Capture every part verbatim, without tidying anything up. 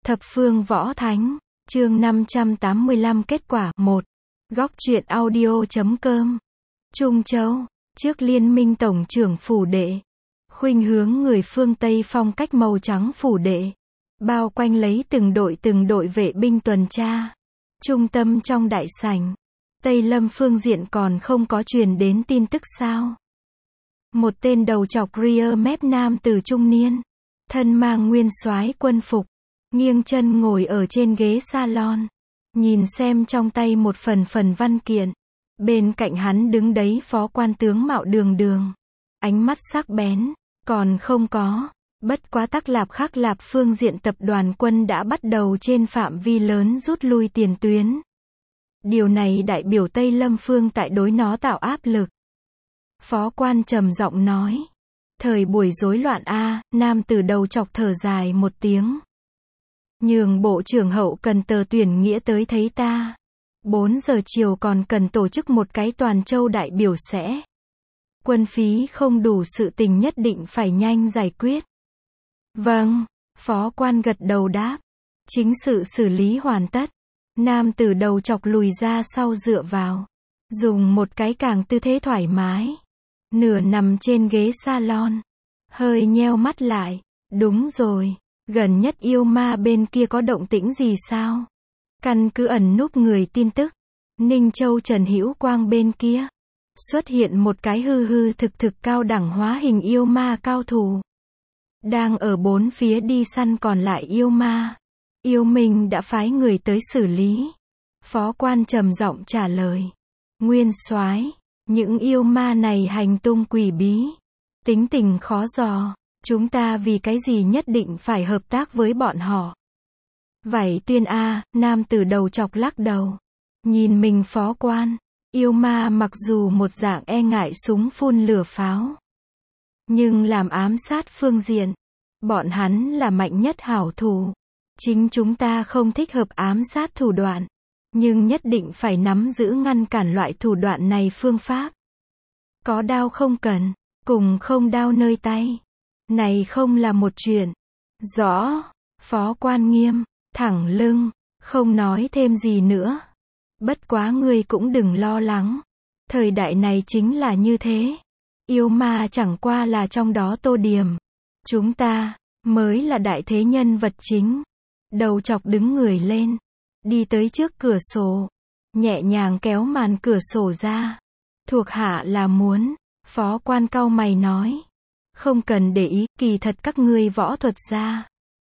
Thập phương võ thánh, chương năm trăm tám mươi lăm kết quả, một. Góc truyện audio chấm com. Trung Châu, trước Liên minh tổng trưởng phủ đệ. Khuynh hướng người phương Tây phong cách màu trắng phủ đệ. Bao quanh lấy từng đội từng đội vệ binh tuần tra. Trung tâm trong đại sảnh. Tây Lâm phương diện còn không có truyền đến tin tức sao? Một tên đầu chọc rear mép nam từ trung niên. Thân mang nguyên soái quân phục. Nghiêng chân ngồi ở trên ghế salon. Nhìn xem trong tay một phần phần văn kiện. Bên cạnh hắn đứng đấy phó quan tướng Mạo Đường Đường. Ánh mắt sắc bén. Còn không có. Bất quá Tắc Lạp Khắc Lạp phương diện tập đoàn quân đã bắt đầu trên phạm vi lớn rút lui tiền tuyến. Điều này đại biểu Tây Lâm phương tại đối nó tạo áp lực. Phó quan trầm giọng nói. Thời buổi rối loạn a, nam tử đầu chọc thở dài một tiếng. Nhường bộ trưởng hậu cần tờ tuyển nghĩa tới thấy ta. bốn giờ chiều còn cần tổ chức một cái toàn châu đại biểu sẽ. Quân phí không đủ, sự tình nhất định phải nhanh giải quyết. Vâng, phó quan gật đầu đáp. Chính sự xử lý hoàn tất. Nam tử đầu chọc lùi ra sau dựa vào. Dùng một cái càng tư thế thoải mái. Nửa nằm trên ghế salon. Hơi nheo mắt lại. Đúng rồi. Gần nhất yêu ma bên kia có động tĩnh gì sao? Căn cứ ẩn núp người tin tức. Ninh Châu Trần Hữu Quang bên kia. Xuất hiện một cái hư hư thực thực cao đẳng hóa hình yêu ma cao thủ. Đang ở bốn phía đi săn còn lại yêu ma. Yêu Minh đã phái người tới xử lý. Phó quan trầm giọng trả lời. Nguyên soái, những yêu ma này hành tung quỷ bí. Tính tình khó dò. Chúng ta vì cái gì nhất định phải hợp tác với bọn họ? Vảy Tuyên a, nam tử đầu chọc lắc đầu. Nhìn mình phó quan. Yêu ma mặc dù một dạng e ngại súng phun lửa pháo. Nhưng làm ám sát phương diện. Bọn hắn là mạnh nhất hảo thủ. Chính chúng ta không thích hợp ám sát thủ đoạn. Nhưng nhất định phải nắm giữ ngăn cản loại thủ đoạn này phương pháp. Có đao không cần. Cùng không đao nơi tay. Này không là một chuyện. Rõ. Phó quan nghiêm. Thẳng lưng. Không nói thêm gì nữa. Bất quá ngươi cũng đừng lo lắng. Thời đại này chính là như thế. Yêu ma chẳng qua là trong đó tô điểm. Chúng ta mới là đại thế nhân vật chính. Đầu chọc đứng người lên. Đi tới trước cửa sổ. Nhẹ nhàng kéo màn cửa sổ ra. Thuộc hạ là muốn. Phó quan cau mày nói. Không cần để ý, kỳ thật các ngươi võ thuật gia.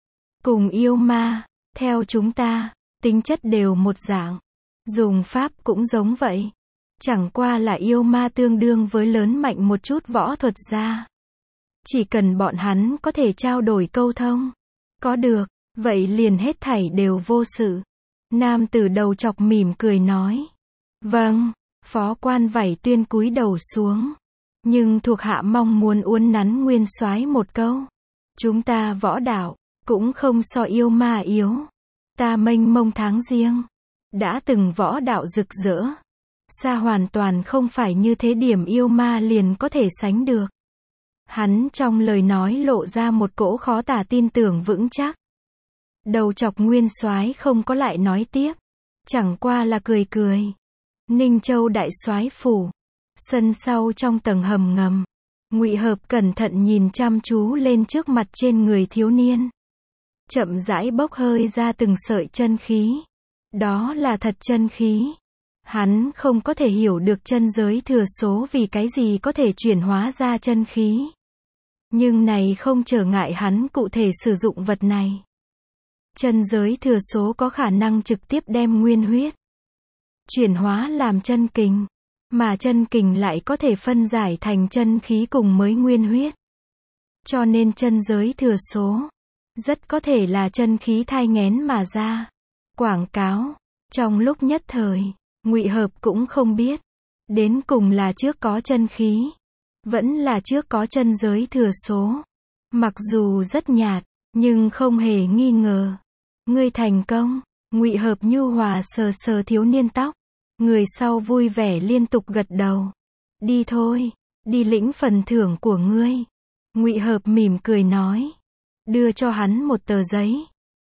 Cùng yêu ma. Theo chúng ta. Tính chất đều một dạng. Dùng pháp cũng giống vậy. Chẳng qua là yêu ma tương đương với lớn mạnh một chút võ thuật gia. Chỉ cần bọn hắn có thể trao đổi câu thông. Có được, vậy liền hết thảy đều vô sự. Nam tử đầu chọc mỉm cười nói. Vâng, phó quan Vảy Tuyên cúi đầu xuống. Nhưng thuộc hạ mong muốn uốn nắn nguyên soái một câu. Chúng ta võ đạo, cũng không so yêu ma yếu. Ta mênh mông tháng riêng. Đã từng võ đạo rực rỡ. Xa hoàn toàn không phải như thế điểm yêu ma liền có thể sánh được. Hắn trong lời nói lộ ra một cỗ khó tả tin tưởng vững chắc. Đầu chọc nguyên soái không có lại nói tiếp. Chẳng qua là cười cười. Ninh Châu đại soái phủ. Sân sau trong tầng hầm ngầm. Ngụy Hợp cẩn thận nhìn chăm chú lên trước mặt trên người thiếu niên. Chậm rãi bốc hơi ra từng sợi chân khí. Đó là thật chân khí. Hắn không có thể hiểu được chân giới thừa số vì cái gì có thể chuyển hóa ra chân khí. Nhưng này không trở ngại hắn cụ thể sử dụng vật này. Chân giới thừa số có khả năng trực tiếp đem nguyên huyết chuyển hóa làm chân kình. Mà chân kình lại có thể phân giải thành chân khí cùng mới nguyên huyết. Cho nên chân giới thừa số rất có thể là chân khí thai nghén mà ra. Quảng cáo. Trong lúc nhất thời, Ngụy Hợp cũng không biết. Đến cùng là trước có chân khí. Vẫn là trước có chân giới thừa số. Mặc dù rất nhạt, nhưng không hề nghi ngờ. Ngươi thành công. Ngụy Hợp nhu hòa sờ sờ thiếu niên tóc. Người sau vui vẻ liên tục gật đầu. Đi thôi. Đi lĩnh phần thưởng của ngươi. Ngụy Hợp mỉm cười nói. Đưa cho hắn một tờ giấy.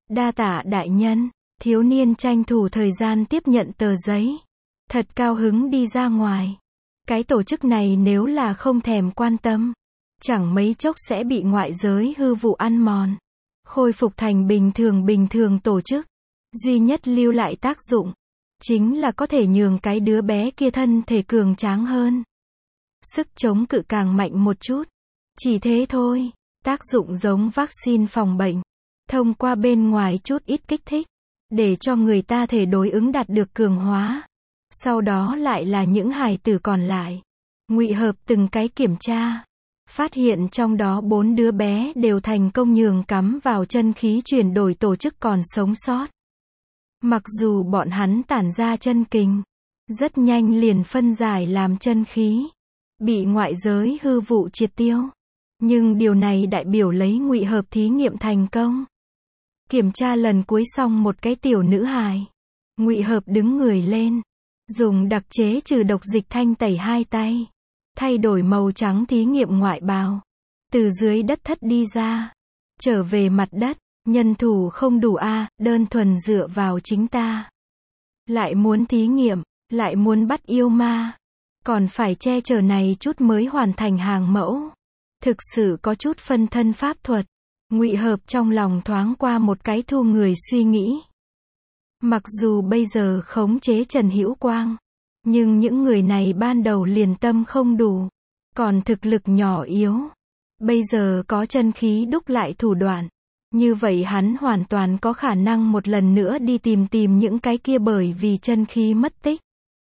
Đa tạ đại nhân. Thiếu niên tranh thủ thời gian tiếp nhận tờ giấy. Thật cao hứng đi ra ngoài. Cái tổ chức này nếu là không thèm quan tâm, chẳng mấy chốc sẽ bị ngoại giới hư vụ ăn mòn. Khôi phục thành bình thường bình thường tổ chức. Duy nhất lưu lại tác dụng, chính là có thể nhường cái đứa bé kia thân thể cường tráng hơn. Sức chống cự càng mạnh một chút. Chỉ thế thôi. Tác dụng giống vaccine phòng bệnh. Thông qua bên ngoài chút ít kích thích, để cho người ta thể đối ứng đạt được cường hóa. Sau đó lại là những hài tử còn lại. Ngụy Hợp từng cái kiểm tra. Phát hiện trong đó bốn đứa bé đều thành công nhường cắm vào chân khí chuyển đổi tổ chức còn sống sót. Mặc dù bọn hắn tản ra chân kình, rất nhanh liền phân giải làm chân khí, bị ngoại giới hư vụ triệt tiêu. Nhưng điều này đại biểu lấy Ngụy Hợp thí nghiệm thành công. Kiểm tra lần cuối xong một cái tiểu nữ hài. Ngụy Hợp đứng người lên, dùng đặc chế trừ độc dịch thanh tẩy hai tay, thay đổi màu trắng thí nghiệm ngoại bào, từ dưới đất thất đi ra, trở về mặt đất. Nhân thủ không đủ a, đơn thuần dựa vào chính ta. Lại muốn thí nghiệm, lại muốn bắt yêu ma, còn phải che chở này chút mới hoàn thành hàng mẫu. Thực sự có chút phân thân pháp thuật. Ngụy Hợp trong lòng thoáng qua một cái thu người suy nghĩ. Mặc dù bây giờ khống chế Trần Hữu Quang, nhưng những người này ban đầu liền tâm không đủ, còn thực lực nhỏ yếu. Bây giờ có chân khí đúc lại thủ đoạn, như vậy hắn hoàn toàn có khả năng một lần nữa đi tìm tìm những cái kia bởi vì chân khí mất tích,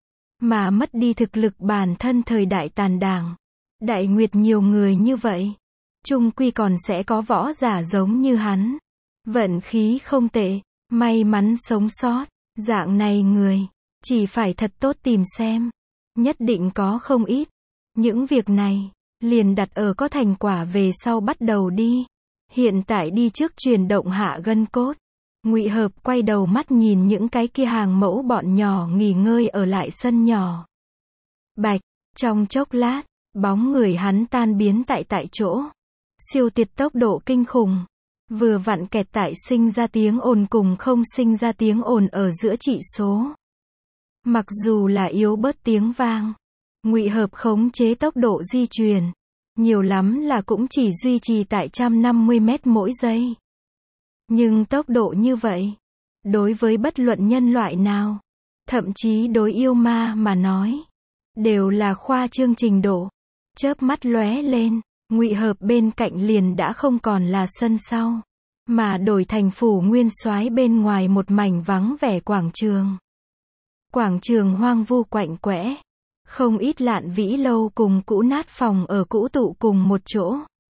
mà mất đi thực lực bản thân thời đại tàn đảng. Đại Nguyệt nhiều người như vậy, chung quy còn sẽ có võ giả giống như hắn. Vận khí không tệ, may mắn sống sót, dạng này người, chỉ phải thật tốt tìm xem. Nhất định có không ít. Những việc này, liền đặt ở có thành quả về sau bắt đầu đi. Hiện tại đi trước chuyển động hạ gân cốt. Ngụy Hợp quay đầu mắt nhìn những cái kia hàng mẫu bọn nhỏ nghỉ ngơi ở lại sân nhỏ. Bạch, trong chốc lát, bóng người hắn tan biến tại tại chỗ. Siêu tiệt tốc độ kinh khủng. Vừa vặn kẹt tại sinh ra tiếng ồn cùng không sinh ra tiếng ồn ở giữa trị số. Mặc dù là yếu bớt tiếng vang, Ngụy Hợp khống chế tốc độ di chuyển, nhiều lắm là cũng chỉ duy trì tại một trăm năm mươi mét mỗi giây. Nhưng tốc độ như vậy, đối với bất luận nhân loại nào, thậm chí đối yêu ma mà nói, đều là khoa trương trình độ. Chớp mắt lóe lên, Ngụy Hợp bên cạnh liền đã không còn là sân sau, mà đổi thành phủ nguyên soái bên ngoài một mảnh vắng vẻ quảng trường. Quảng trường hoang vu quạnh quẽ, không ít lạn vĩ lâu cùng cũ nát phòng ở cũ tụ cùng một chỗ.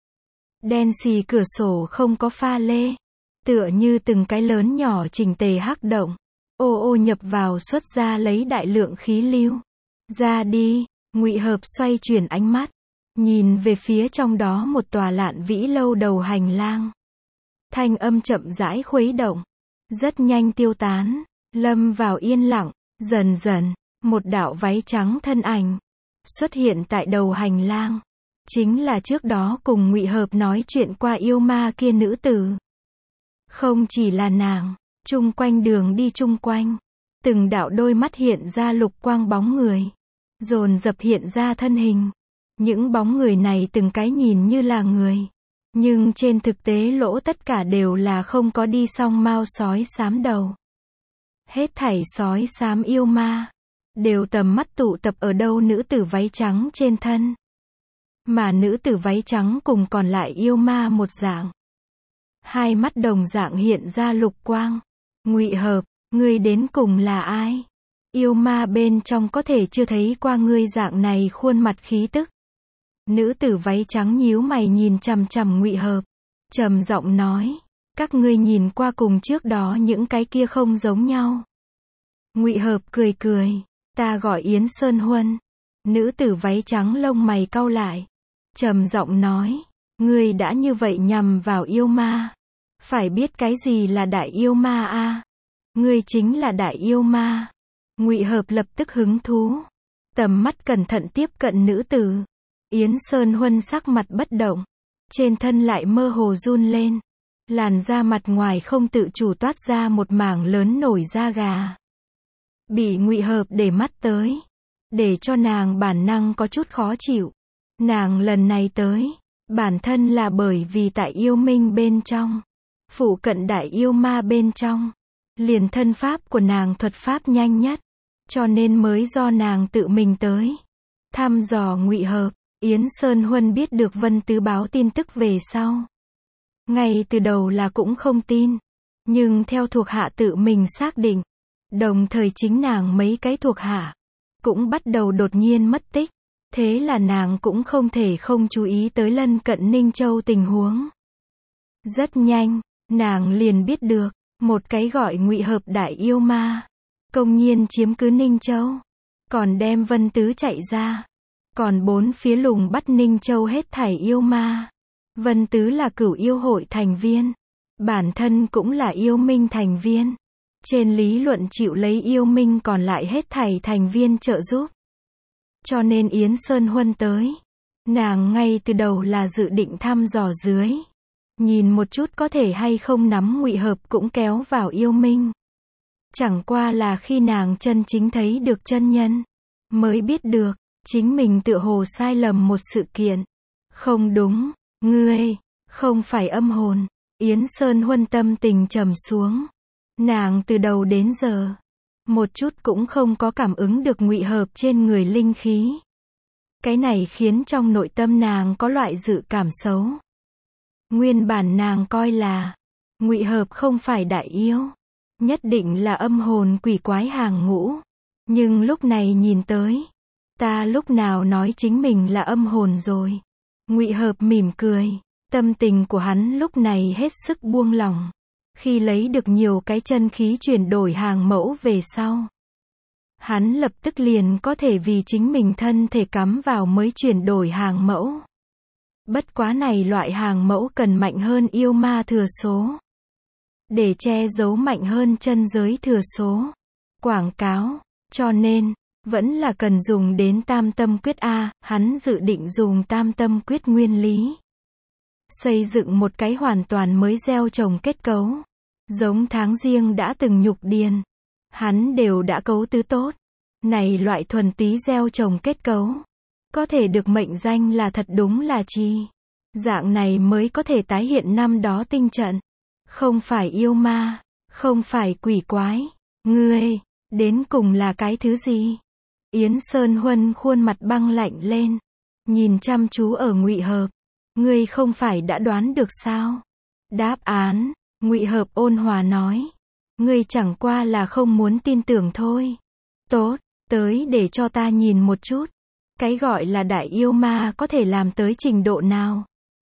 Đen xì cửa sổ không có pha lê, tựa như từng cái lớn nhỏ chỉnh tề hắc động, ô ô nhập vào xuất ra lấy đại lượng khí lưu. Ra đi. Ngụy Hợp xoay chuyển ánh mắt, nhìn về phía trong đó một tòa lạn vĩ lâu đầu hành lang. Thanh âm chậm rãi khuấy động, rất nhanh tiêu tán, lâm vào yên lặng. Dần dần, một đạo váy trắng thân ảnh xuất hiện tại đầu hành lang, chính là trước đó cùng Ngụy Hợp nói chuyện qua yêu ma kia nữ tử. Không chỉ là nàng, chung quanh đường đi chung quanh, từng đạo đôi mắt hiện ra lục quang bóng người, dồn dập hiện ra thân hình. Những bóng người này từng cái nhìn như là người, nhưng trên thực tế lỗ tất cả đều là không có đi song mao sói xám đầu. Hết thảy sói xám yêu ma, đều tầm mắt tụ tập ở đâu nữ tử váy trắng trên thân. Mà nữ tử váy trắng cùng còn lại yêu ma một dạng. Hai mắt đồng dạng hiện ra lục quang. Ngụy Hợp, ngươi đến cùng là ai? Yêu ma bên trong có thể chưa thấy qua ngươi dạng này khuôn mặt khí tức. Nữ tử váy trắng nhíu mày nhìn chằm chằm Ngụy Hợp, trầm giọng nói, các ngươi nhìn qua cùng trước đó những cái kia không giống nhau. Ngụy Hợp cười cười, ta gọi Yến Sơn Huân. Nữ tử váy trắng lông mày cau lại, trầm giọng nói, ngươi đã như vậy nhằm vào yêu ma, phải biết cái gì là đại yêu ma a? À? Ngươi chính là đại yêu ma. Ngụy Hợp lập tức hứng thú, tầm mắt cẩn thận tiếp cận nữ tử. Yến Sơn Huân sắc mặt bất động, trên thân lại mơ hồ run lên. Làn da mặt ngoài không tự chủ toát ra một mảng lớn nổi da gà. Bị Ngụy Hợp để mắt tới, để cho nàng bản năng có chút khó chịu. Nàng lần này tới, bản thân là bởi vì tại yêu minh bên trong, phụ cận đại yêu ma bên trong, liền thân pháp của nàng thuật pháp nhanh nhất, cho nên mới do nàng tự mình tới thăm dò Ngụy Hợp. Yến Sơn Huân biết được Vân Tứ báo tin tức về sau, ngay từ đầu là cũng không tin, nhưng theo thuộc hạ tự mình xác định, đồng thời chính nàng mấy cái thuộc hạ cũng bắt đầu đột nhiên mất tích, thế là nàng cũng không thể không chú ý tới lân cận Ninh Châu tình huống. Rất nhanh, nàng liền biết được, một cái gọi Ngụy Hợp đại yêu ma, công nhiên chiếm cứ Ninh Châu, còn đem Vân Tứ chạy ra, còn bốn phía lùng bắt Ninh Châu hết thảy yêu ma. Vân Tứ là cửu yêu hội thành viên, bản thân cũng là yêu minh thành viên, trên lý luận chịu lấy yêu minh còn lại hết thảy thành viên trợ giúp. Cho nên Yến Sơn Huân tới, nàng ngay từ đầu là dự định thăm dò dưới, nhìn một chút có thể hay không nắm Ngụy Hợp cũng kéo vào yêu minh. Chẳng qua là khi nàng chân chính thấy được chân nhân, mới biết được, chính mình tựa hồ sai lầm một sự kiện. Không đúng, ngươi, không phải âm hồn. Yến Sơn Huân tâm tình trầm xuống. Nàng từ đầu đến giờ, một chút cũng không có cảm ứng được Ngụy Hợp trên người linh khí. Cái này khiến trong nội tâm nàng có loại dự cảm xấu. Nguyên bản nàng coi là, Ngụy Hợp không phải đại yêu, nhất định là âm hồn quỷ quái hàng ngũ. Nhưng lúc này nhìn tới, ta lúc nào nói chính mình là âm hồn rồi. Ngụy Hợp mỉm cười, tâm tình của hắn lúc này hết sức buông lỏng. Khi lấy được nhiều cái chân khí chuyển đổi hàng mẫu về sau, hắn lập tức liền có thể vì chính mình thân thể cắm vào mới chuyển đổi hàng mẫu. Bất quá này loại hàng mẫu cần mạnh hơn yêu ma thừa số, để che giấu mạnh hơn chân giới thừa số. Quảng cáo, cho nên, vẫn là cần dùng đến tam tâm quyết A, hắn dự định dùng tam tâm quyết nguyên lý. Xây dựng một cái hoàn toàn mới gieo trồng kết cấu. Giống tháng riêng đã từng nhục điền, hắn đều đã cấu tứ tốt. Này loại thuần túy gieo trồng kết cấu, có thể được mệnh danh là thật đúng là chi. Dạng này mới có thể tái hiện năm đó tinh trận. Không phải yêu ma, không phải quỷ quái. Ngươi, đến cùng là cái thứ gì? Yến Sơn Huân khuôn mặt băng lạnh lên, nhìn chăm chú ở Ngụy Hợp. Ngươi không phải đã đoán được sao? Đáp án, Ngụy Hợp ôn hòa nói. Ngươi chẳng qua là không muốn tin tưởng thôi. Tốt, tới để cho ta nhìn một chút. Cái gọi là đại yêu ma có thể làm tới trình độ nào?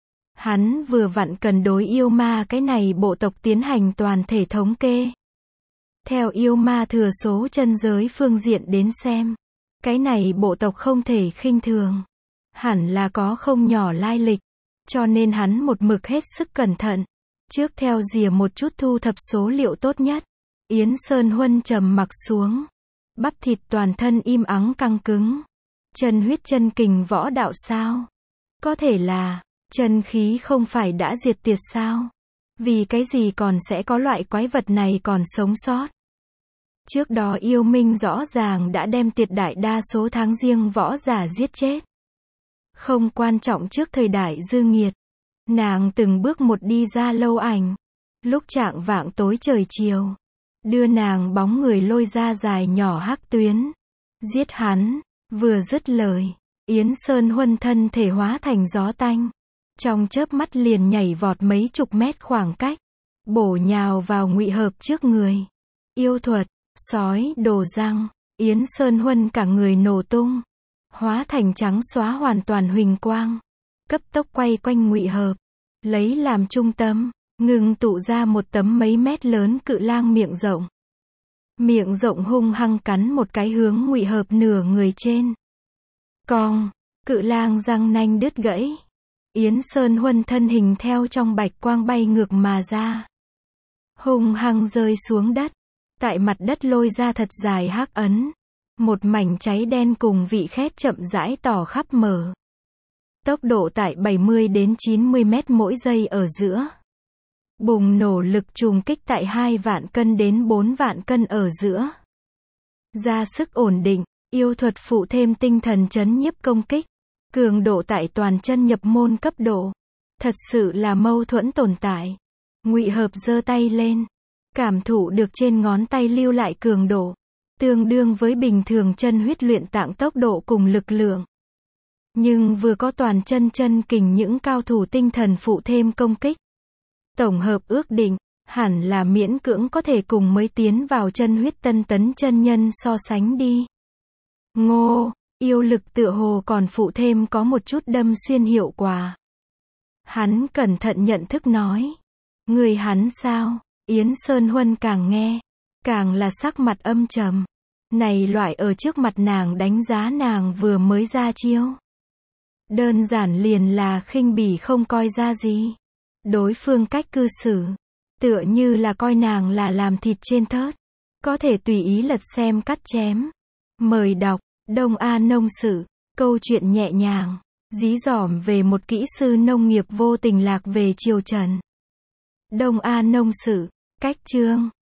Hắn vừa vặn cần đối yêu ma cái này bộ tộc tiến hành toàn thể thống kê. Theo yêu ma thừa số chân giới phương diện đến xem, cái này bộ tộc không thể khinh thường. Hẳn là có không nhỏ lai lịch, cho nên hắn một mực hết sức cẩn thận. Trước theo dìa một chút thu thập số liệu tốt nhất. Yến Sơn Huân trầm mặc xuống. Bắp thịt toàn thân im ắng căng cứng. Chân huyết chân kình võ đạo sao? Có thể là, chân khí không phải đã diệt tiệt sao? Vì cái gì còn sẽ có loại quái vật này còn sống sót? Trước đó yêu minh rõ ràng đã đem tuyệt đại đa số tháng riêng võ giả giết chết. Không quan trọng trước thời đại dư nghiệt. Nàng từng bước một đi ra lâu ảnh. Lúc trạng vạng tối trời chiều, đưa nàng bóng người lôi ra dài nhỏ hắc tuyến. Giết hắn, vừa dứt lời, Yến Sơn Huân thân thể hóa thành gió tanh. Trong chớp mắt liền nhảy vọt mấy chục mét khoảng cách, bổ nhào vào Ngụy Hợp trước người. Yêu thuật, sói đồ răng, Yến Sơn Huân cả người nổ tung, hóa thành trắng xóa hoàn toàn huỳnh quang, cấp tốc quay quanh Ngụy Hợp, lấy làm trung tâm, ngừng tụ ra một tấm mấy mét lớn cự lang miệng rộng. Miệng rộng hung hăng cắn một cái hướng Ngụy Hợp nửa người trên. Cong, cự lang răng nanh đứt gãy. Yến Sơn Huân thân hình theo trong bạch quang bay ngược mà ra. Hung hăng rơi xuống đất. Tại mặt đất lôi ra thật dài hắc ấn. Một mảnh cháy đen cùng vị khét chậm rãi tỏ khắp mở. Tốc độ tại bảy mươi đến chín mươi mét mỗi giây ở giữa. Bùng nổ lực trùng kích tại hai vạn cân đến bốn vạn cân ở giữa. Ra sức ổn định, yêu thuật phụ thêm tinh thần chấn nhiếp công kích. Cường độ tại toàn chân nhập môn cấp độ. Thật sự là mâu thuẫn tồn tại. Ngụy Hợp giơ tay lên. Cảm thụ được trên ngón tay lưu lại cường độ. Tương đương với bình thường chân huyết luyện tạng tốc độ cùng lực lượng. Nhưng vừa có toàn chân chân kình những cao thủ tinh thần phụ thêm công kích. Tổng hợp ước định, hẳn là miễn cưỡng có thể cùng mới tiến vào chân huyết tân tấn chân nhân so sánh đi. Ngô, yêu lực tựa hồ còn phụ thêm có một chút đâm xuyên hiệu quả. Hắn cẩn thận nhận thức nói. Người hắn sao? Yến Sơn Huân càng nghe, càng là sắc mặt âm trầm. Này loại ở trước mặt nàng đánh giá nàng vừa mới ra chiêu. Đơn giản liền là khinh bỉ không coi ra gì. Đối phương cách cư xử, tựa như là coi nàng là làm thịt trên thớt. Có thể tùy ý lật xem cắt chém. Mời đọc, Đông A Nông Sự, câu chuyện nhẹ nhàng, dí dỏm về một kỹ sư nông nghiệp vô tình lạc về triều Trần. Đông A Nông Sự, cách chương.